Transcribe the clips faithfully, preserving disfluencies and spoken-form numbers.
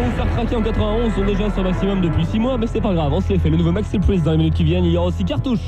faire craquer en quatre-vingt-onze sont déjà sur maximum depuis six mois, mais c'est pas grave, on se les fait. Le nouveau Maxi Priest dans les minutes qui viennent, il y aura aussi Cartouche.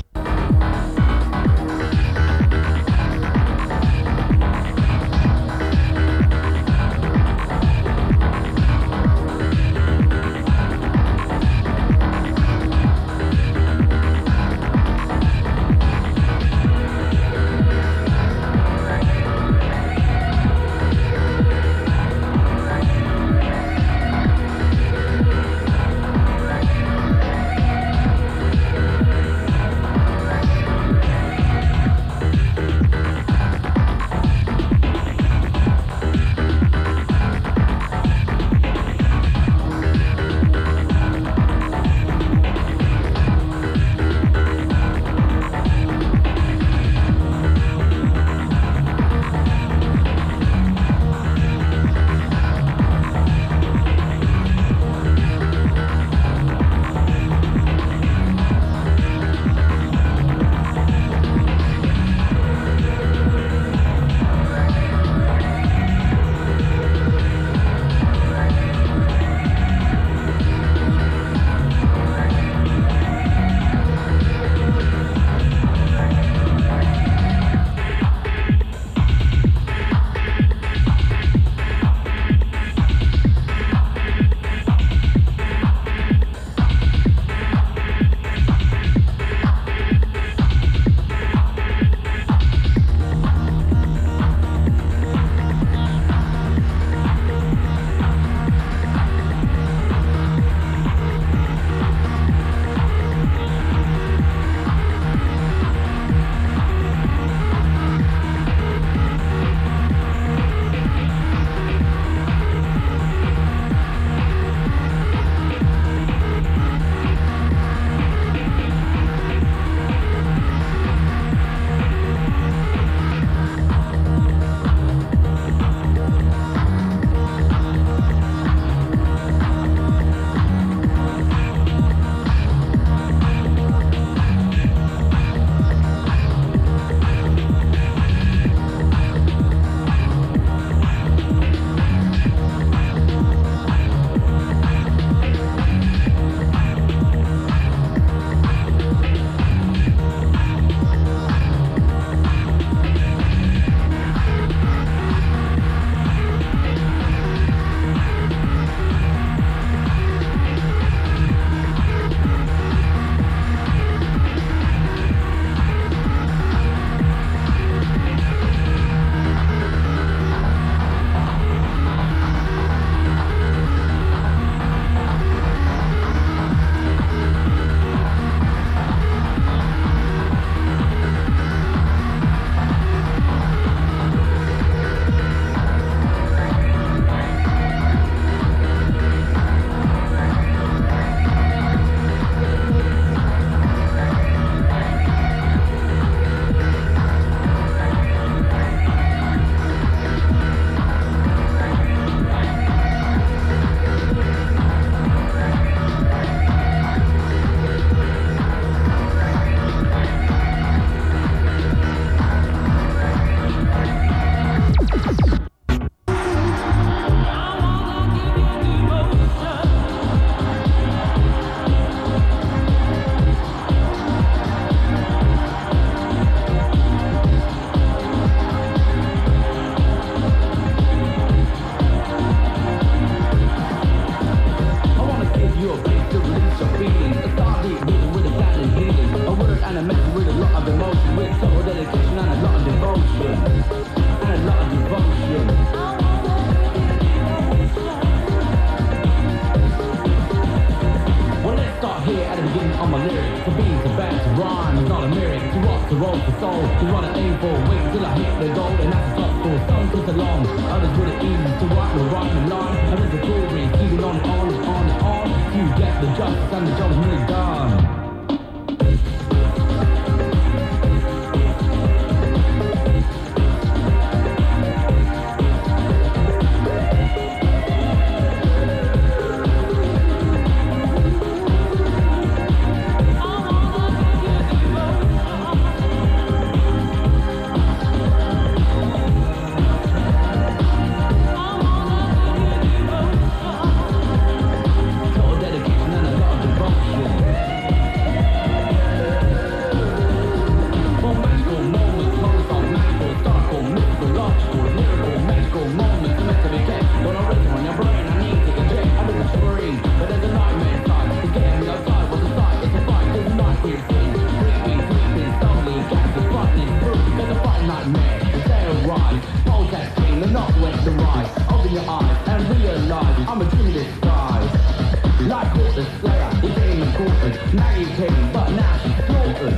creeping, creeping, creeping slowly. Got the frightening through, there's a fright nightmare. Terrorize, protesting, they're not wet to rise. Open your eyes and realize I'm a dream in disguise. Like Quarter Slayer, we came in quarters. Maggie came, but now she's slaughtered.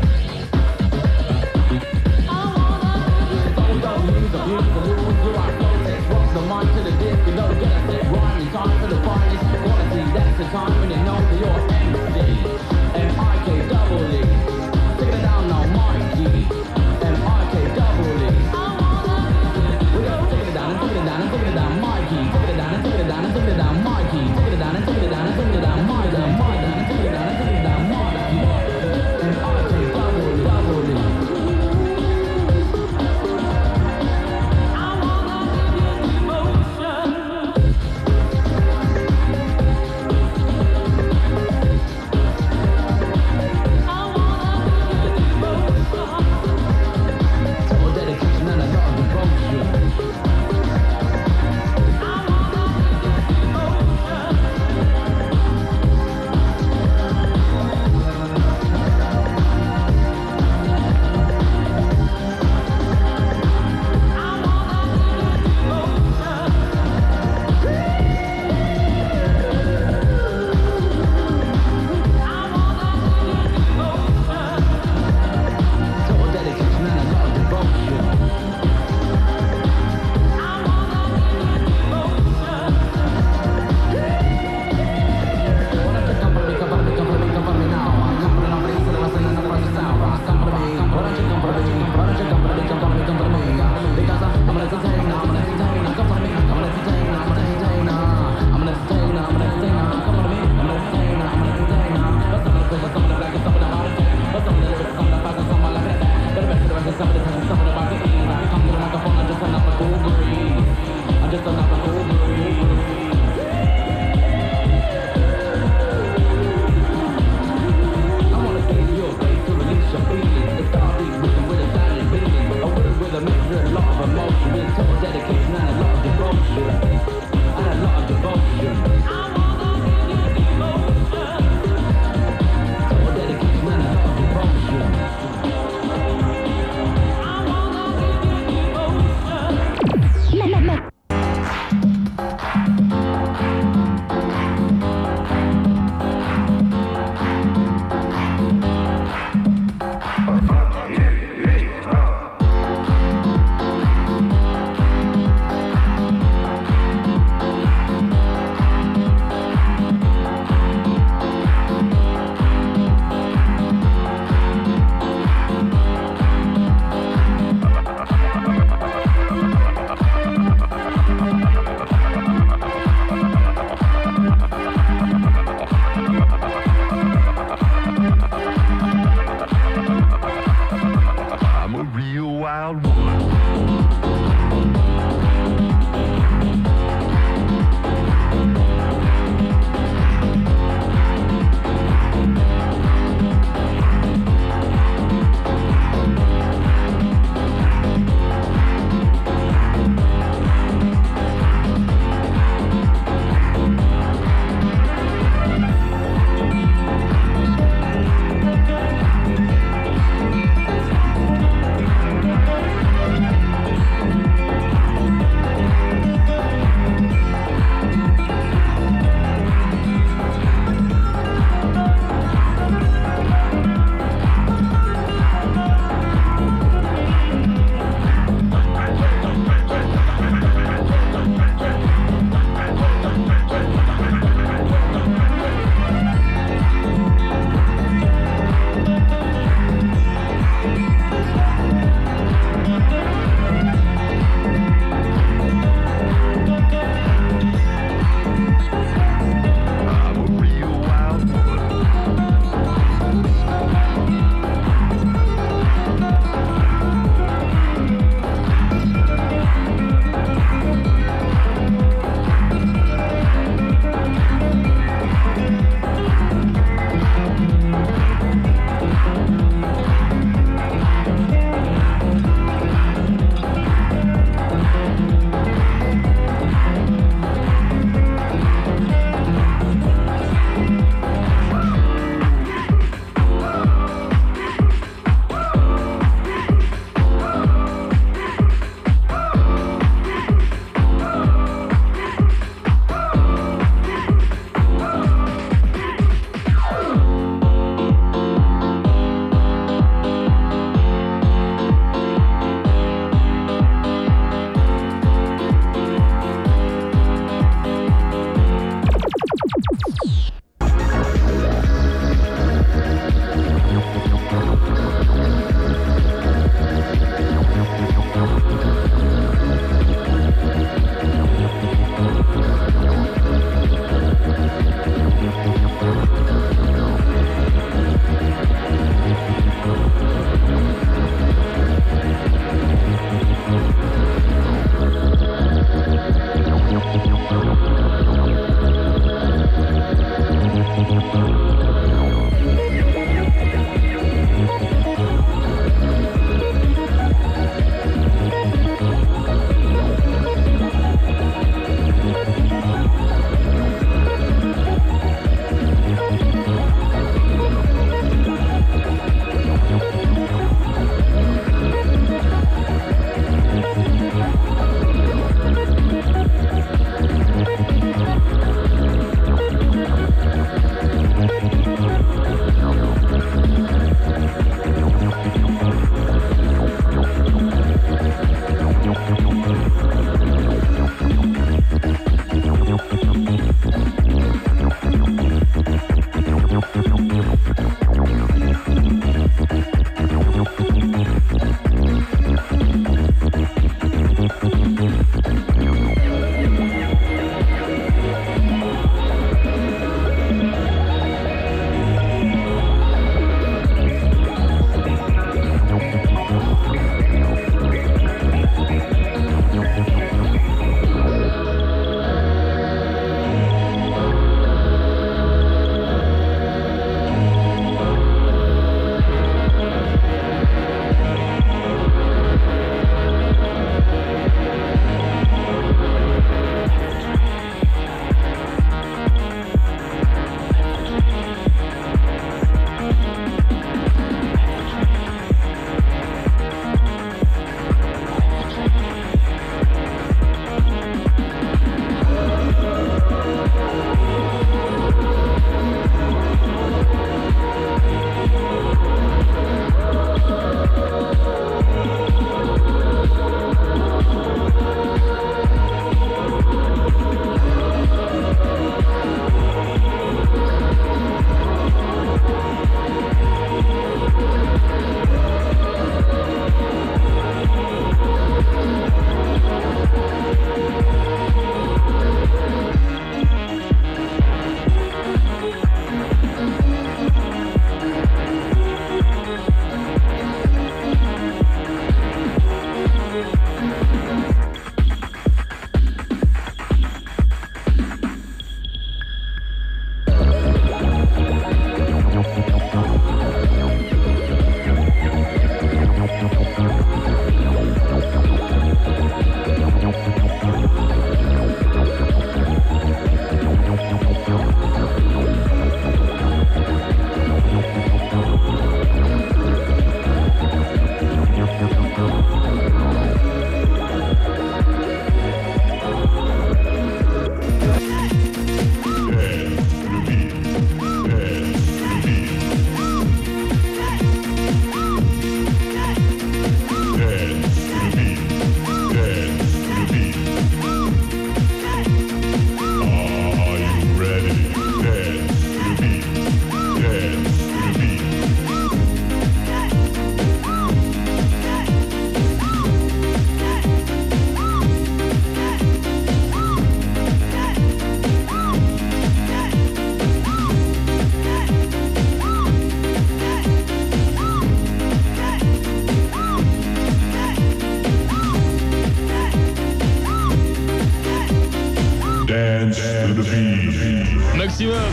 So don't use the views, the rules, you are protest. Rock the mind to the disc, you don't get a sit rhyme in time for the finest quality. That's the time when you know that you're M C. M I K double E. Take it down now, Mikey. M I K double E. We go take it down and take it down and take it down, Mikey. Take it down and take it down and take it down, Mikey. Take it down and take it down and take it down, Mikey. Take it down and take it down and take it down, Mikey. M I K double E.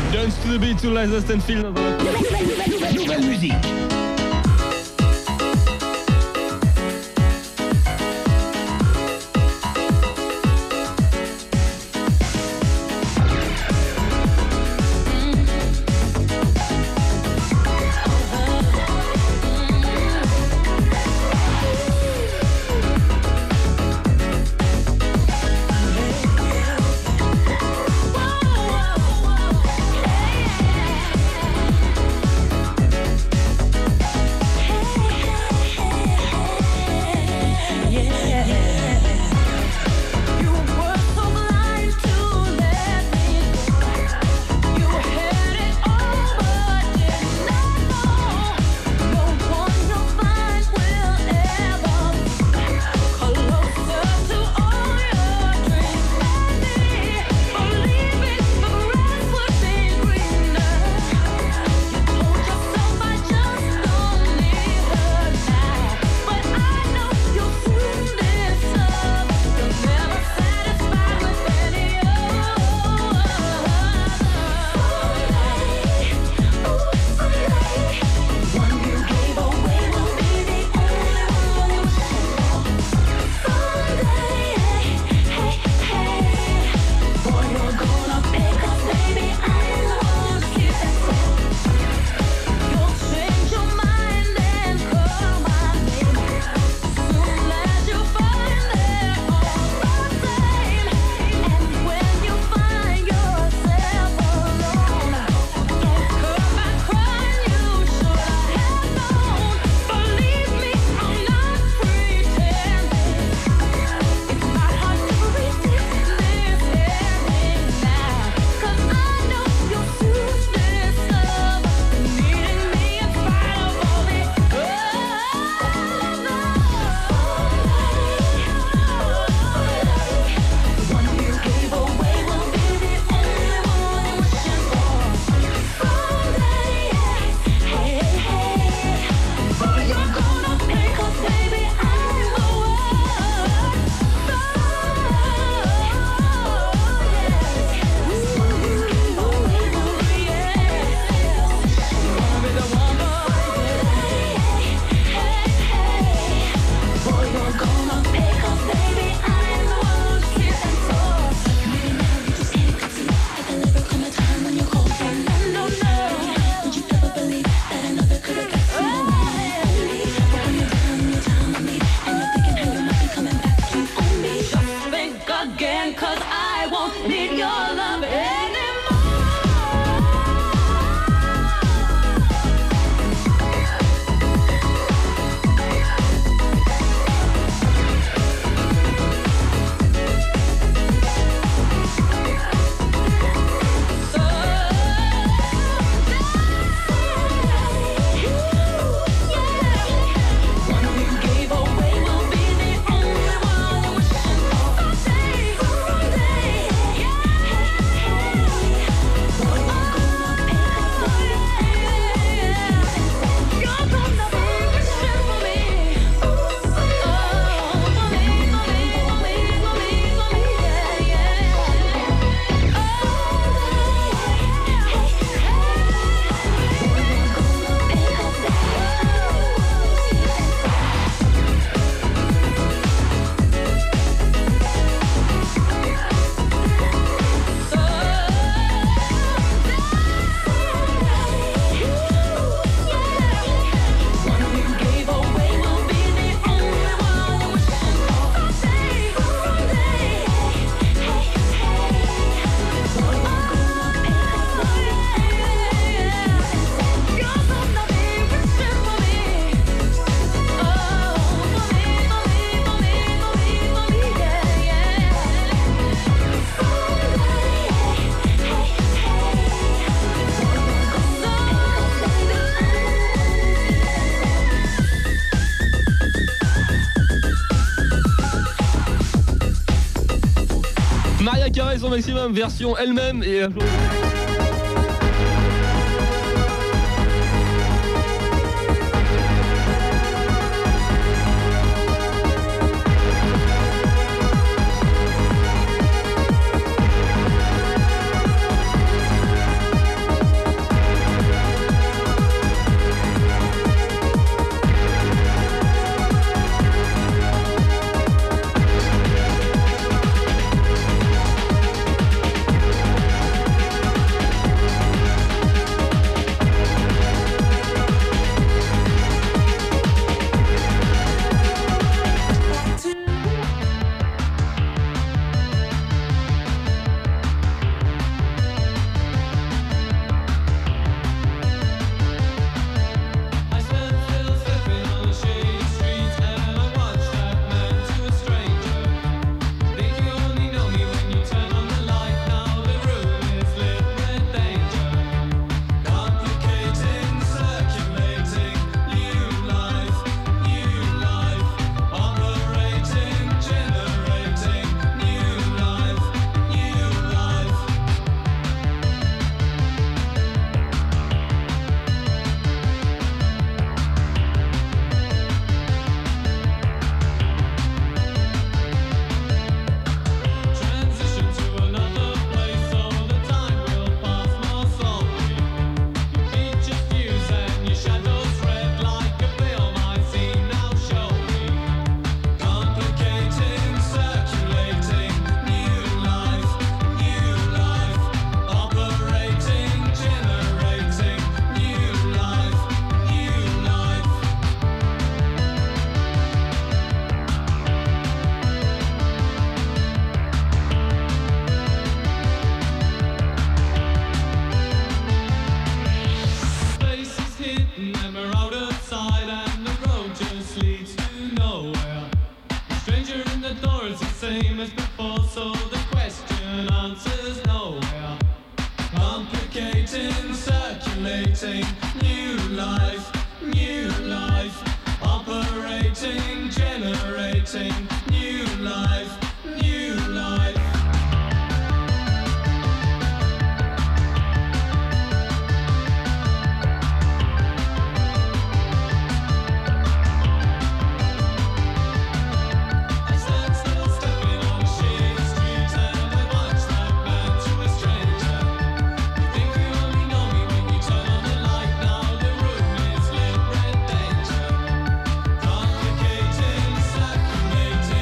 Dance to the beat sur Liza Stanfield. Nouvelle, nouvelle musique. Mariah Carey, son maximum, version elle-même et... life, new life, operating, generating, new life, new life. I stand still, stepping on shady streets, and I watch that man to a stranger. You think you only know me when you turn on the light. Now the room is lit, red danger. Complicating, circulating.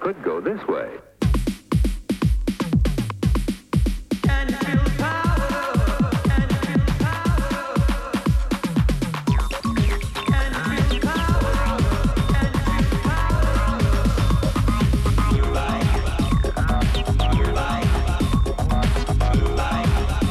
could go this way. Can you feel the power? Can you feel the power? Can you feel the power? Can you feel the power? Move like, move like, move like.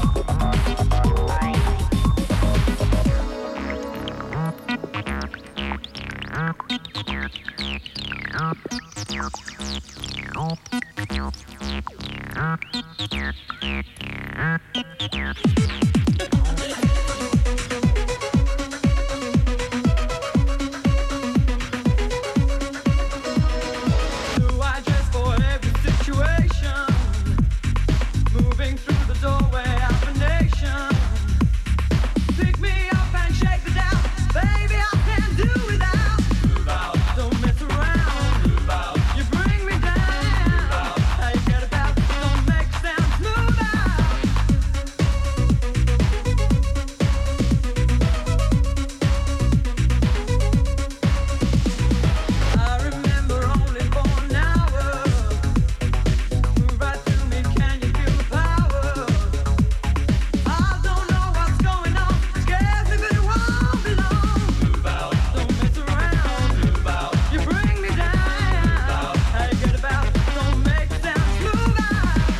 Do I dress for every situation? Moving through the doorway of a nation. Pick me up and shake me down. Baby, I can't do without. Move out. Don't mess around. Move out. You bring me down. Move out. How you get about? Don't make sounds. Move out. I remember only for an hour. Move right through me. Can you feel the power? I don't know what's going on. Scares me, but it won't be long. Move out. Don't mess around. Move out. You bring me down. Move out. How you get about? Don't make sounds. Move out.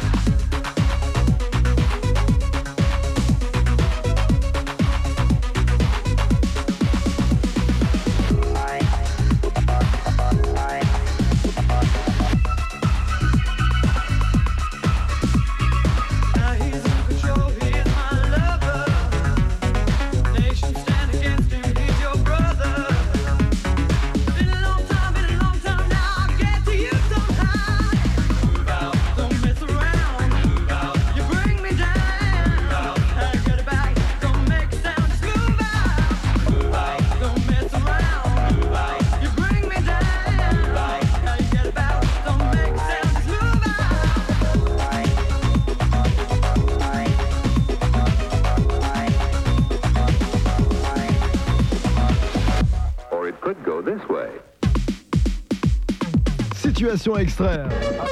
Now he's in control. He is my lover. Nations stand against him. He's your brother. Been a long time, been a long time now. I'll get to you somehow. Move out. Don't mess around. Move out. You bring me down. Move out. How you get about? Don't make sounds. Move out. Move out. Don't mess around. Move out. You bring me down. Move out. How you get about? Don't make sounds. Move out. Or it could go this way. Situation extrême.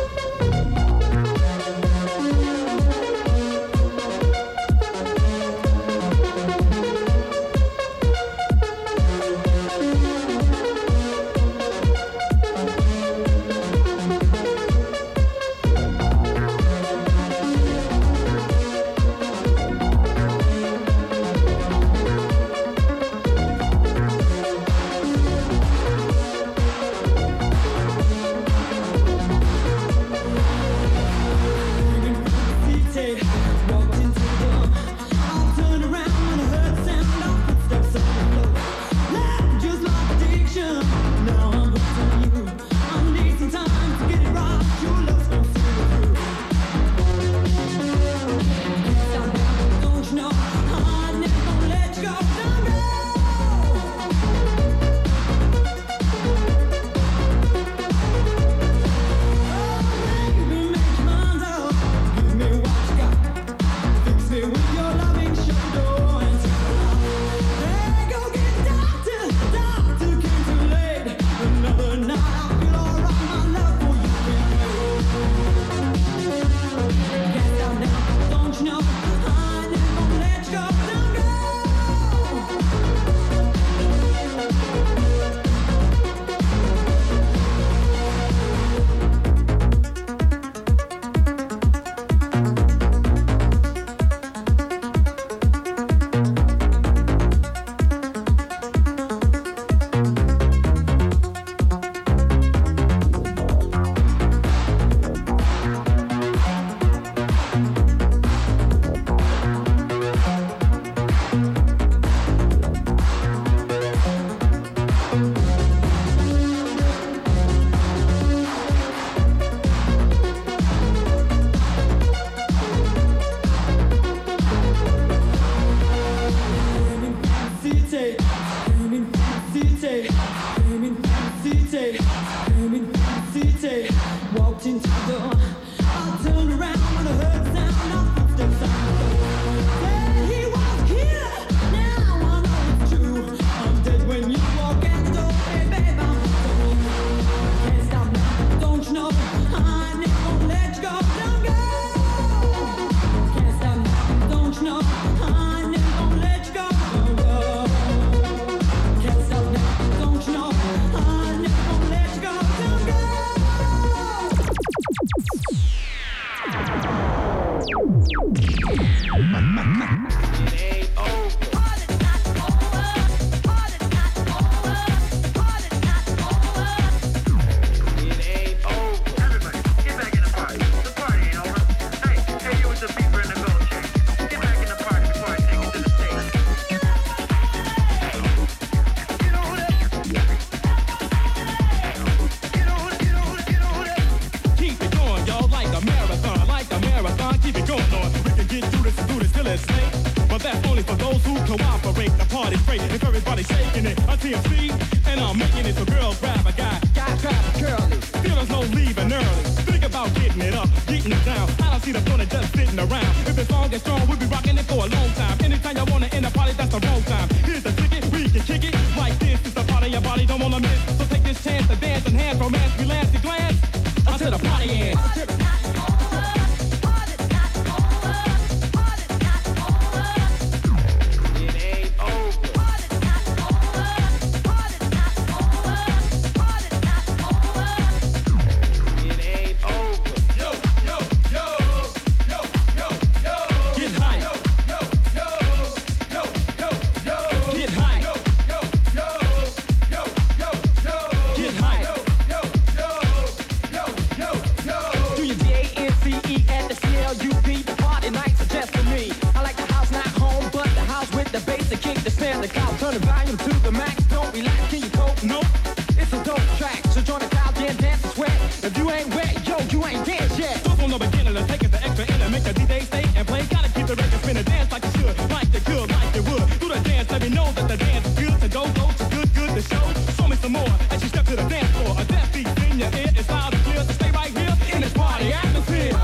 Walked into the door. I turned around and I heard the sound of footsteps on the floor. Laughed just like addiction. Now I'm hooked on you. I need some time to get it right. Your love's gonna see me through. Can't stop now, don't you know? I'm never gonna let you go. Don't go. Baby, make your mind up. Give me what you got. Fix me with your loving shoulder and turn around. Hey, go get the doctor. Doctor came too late. Another night I feel alright. My love for you can't wait. Can't stop now, don't you know? I never gonna let you go. Don't go. Walked into the door. I turned around when I heard the sound of footsteps on the floor. Said he was here. Now I know it's true. I'm dead when you walk out the door. Hey, babe, I'm so can't stop now. Don't you know? only for those who cooperate. The party's great if everybody's shaking it. A T M C, and I'm making it so girls grab a guy. Guy grab a curly. Feelings no leaving early. Think about getting it up, getting it down. I don't see the point of just sitting around. If the song is strong, we'll be rocking it for a long time. Anytime you wanna end a party, that's the wrong time. Here's the ticket, we can kick it like this. It's a part of your body, don't wanna miss. So take this chance to dance and hands, romance, we lance to glance until the party ends. Turn the volume to the max, don't relax, can you cope? Nope, it's a dope track, so join the crowd, then dance and sweat. If you ain't wet, yo, you ain't danced yet. So from the beginning, let's take it the extra in and make the D J stay and play. Gotta keep the record spinning, dance like you should, like you could, like you would. Do the dance, let me know that the dance is good to go, go to good, good to show. Show me some more as you step to the dance floor. A deaf beat in your ear, it's loud and clear, so stay right here in this party atmosphere.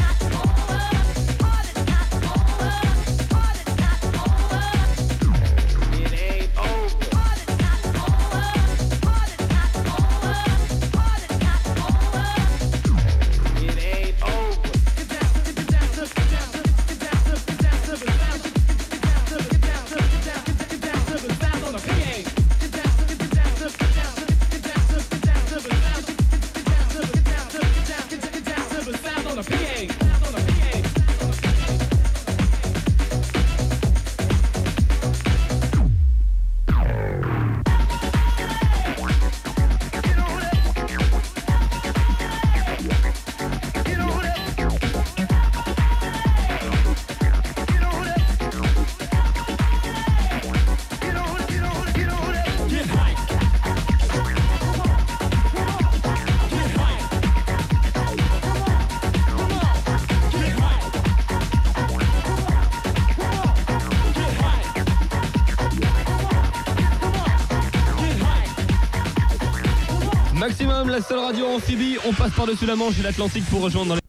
Maximum, la seule radio amphibie, on passe par-dessus la Manche et l'Atlantique pour rejoindre dans les...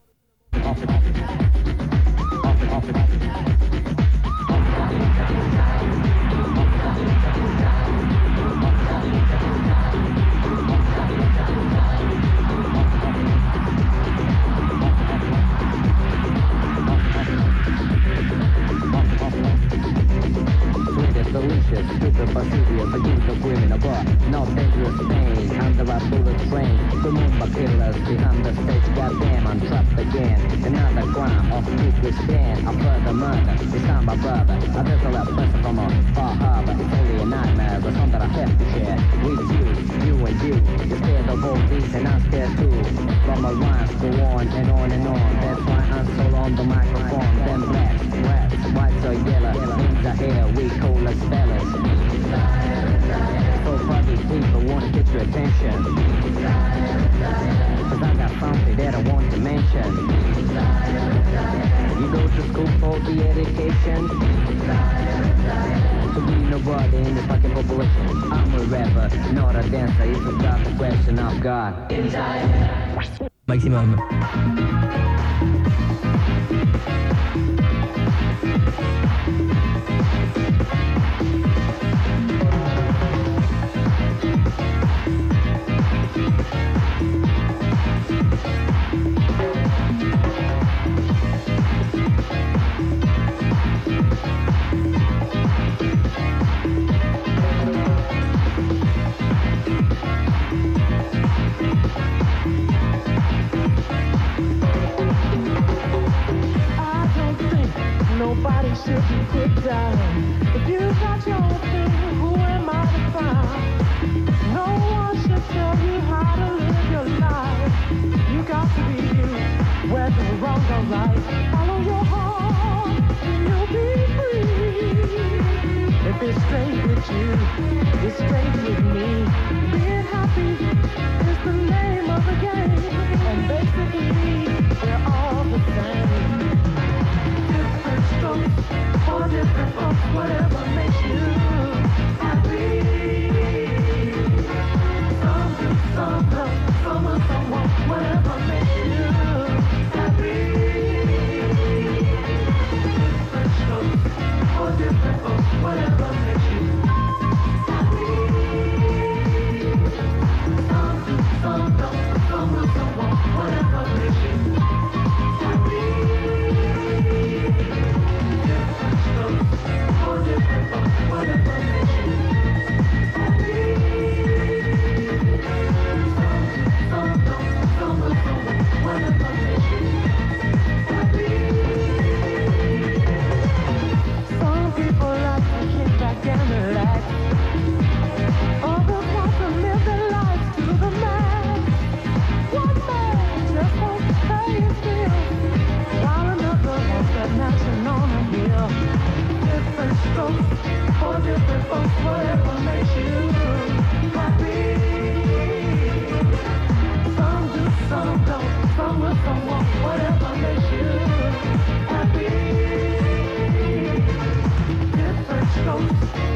Delicious, stupid but serious, against the women above. No dangerous pain, under a bullet train. Remember killers behind the stage, goddamn, I'm trapped again. Another crime of secret stand, a further murder. It's not my brother, a vessel a person from a far harbor. It's only a nightmare, but one that I have to share with you, you and you. You're scared of all these and I'm scared too. From my rhymes go on and on and on. That's why I'm so on the microphone. Them blacks, raps, whites or yellow. In the air, we call us fellas. So far these people wanna get your attention. Cause I got something that I want to mention. You go to school for the education. To be nobody in the fucking population. I'm a rapper, not a dancer. It's about the question I've got. Maximum. Nobody should be put down. If you got your own thing, who am I to find? No one should tell you how to live your life. You got to be you, whether wrong or right. Follow your heart, and you'll be free. If it's strange with you, it's strange with me. Being happy is the name of the game, and basically we're all the same. For different folks, strokes for different folks, whatever makes you happy. Some do, some don't, some will, some won't, whatever makes you happy. Different strokes